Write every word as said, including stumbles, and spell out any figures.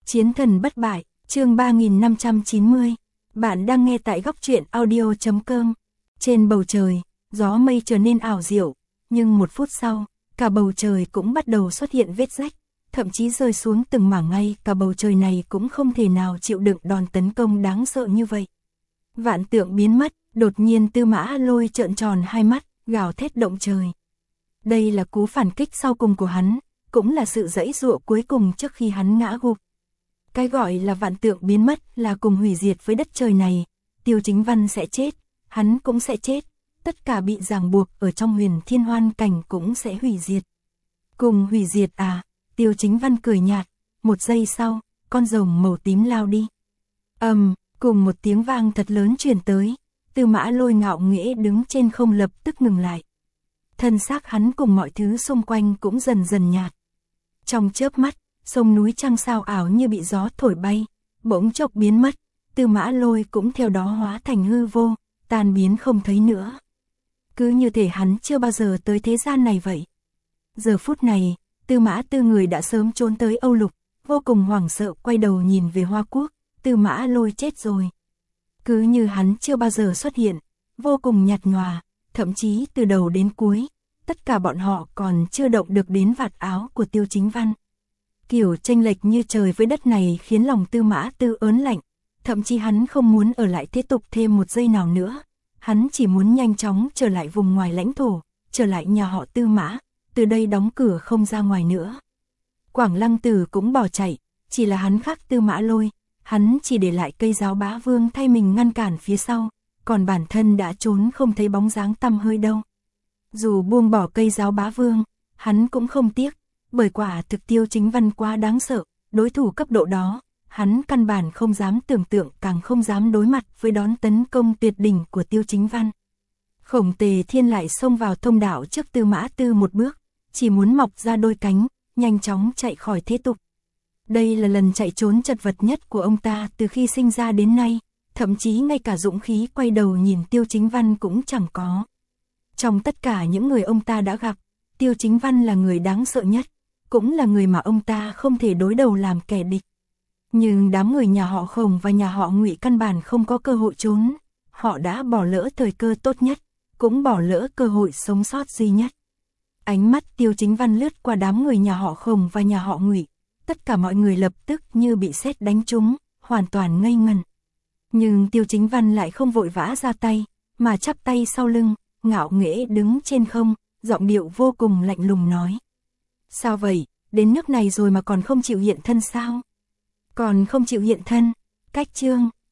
Chiến thần bất bại, chương ba nghìn năm trăm chín mươi. Bạn đang nghe tại góc truyện audio chấm com. Trên bầu trời, gió mây trở nên ảo diệu, nhưng một phút sau, cả bầu trời cũng bắt đầu xuất hiện vết rách, thậm chí rơi xuống từng mảng, ngay cả bầu trời này cũng không thể nào chịu đựng đòn tấn công đáng sợ như vậy. Vạn tượng biến mất, đột nhiên Tư Mã Lôi trợn tròn hai mắt, gào thét động trời. Đây là cú phản kích sau cùng của hắn, cũng là sự giãy giụa cuối cùng trước khi hắn ngã gục. Cái gọi là vạn tượng biến mất là cùng hủy diệt với đất trời này, Tiêu Chính Văn sẽ chết, hắn cũng sẽ chết, tất cả bị ràng buộc ở trong Huyền Thiên Hoan Cảnh cũng sẽ hủy diệt. Cùng hủy diệt à? Tiêu Chính Văn cười nhạt, một giây sau, con rồng màu tím lao đi. Ầm, um, cùng một tiếng vang thật lớn truyền tới, Tư Mã Lôi ngạo nghễ đứng trên không lập tức ngừng lại. Thân xác hắn cùng mọi thứ xung quanh cũng dần dần nhạt. Trong chớp mắt, sông núi trăng sao ảo như bị gió thổi bay, bỗng chốc biến mất, Tư Mã Lôi cũng theo đó hóa thành hư vô, tan biến không thấy nữa. Cứ như thể hắn chưa bao giờ tới thế gian này vậy. Giờ phút này, Tư Mã Tư người đã sớm trốn tới Âu Lục, vô cùng hoảng sợ quay đầu nhìn về Hoa Quốc, Tư Mã Lôi chết rồi. Cứ như hắn chưa bao giờ xuất hiện, vô cùng nhạt nhòa, thậm chí từ đầu đến cuối, tất cả bọn họ còn chưa động được đến vạt áo của Tiêu Chính Văn. Kiểu chênh lệch như trời với đất này khiến lòng Tư Mã Tư ớn lạnh, thậm chí hắn không muốn ở lại thế tục thêm một giây nào nữa, hắn chỉ muốn nhanh chóng trở lại vùng ngoài lãnh thổ, trở lại nhà họ Tư Mã, từ đây đóng cửa không ra ngoài nữa. Quảng Lăng Tử cũng bỏ chạy, chỉ là hắn khác Tư Mã Lôi, hắn chỉ để lại cây giáo bá vương thay mình ngăn cản phía sau, còn bản thân đã trốn không thấy bóng dáng tăm hơi đâu. Dù buông bỏ cây giáo bá vương, hắn cũng không tiếc, bởi quả thực Tiêu Chính Văn quá đáng sợ, đối thủ cấp độ đó, hắn căn bản không dám tưởng tượng, càng không dám đối mặt với đón tấn công tuyệt đỉnh của Tiêu Chính Văn. Khổng Tề Thiên lại xông vào thông đạo trước Tư Mã Tư một bước, chỉ muốn mọc ra đôi cánh, nhanh chóng chạy khỏi thế tục. Đây là lần chạy trốn chật vật nhất của ông ta từ khi sinh ra đến nay, thậm chí ngay cả dũng khí quay đầu nhìn Tiêu Chính Văn cũng chẳng có. Trong tất cả những người ông ta đã gặp, Tiêu Chính Văn là người đáng sợ nhất, cũng là người mà ông ta không thể đối đầu làm kẻ địch. Nhưng đám người nhà họ Khổng và nhà họ Ngụy căn bản không có cơ hội trốn, họ đã bỏ lỡ thời cơ tốt nhất, cũng bỏ lỡ cơ hội sống sót duy nhất. Ánh mắt Tiêu Chính Văn lướt qua đám người nhà họ Khổng và nhà họ Ngụy, tất cả mọi người lập tức như bị sét đánh trúng, hoàn toàn ngây ngần. Nhưng Tiêu Chính Văn lại không vội vã ra tay, mà chắp tay sau lưng, ngạo nghễ đứng trên không, giọng điệu vô cùng lạnh lùng nói. Sao vậy, đến nước này rồi mà còn không chịu hiện thân sao? Còn không chịu hiện thân, cách chương,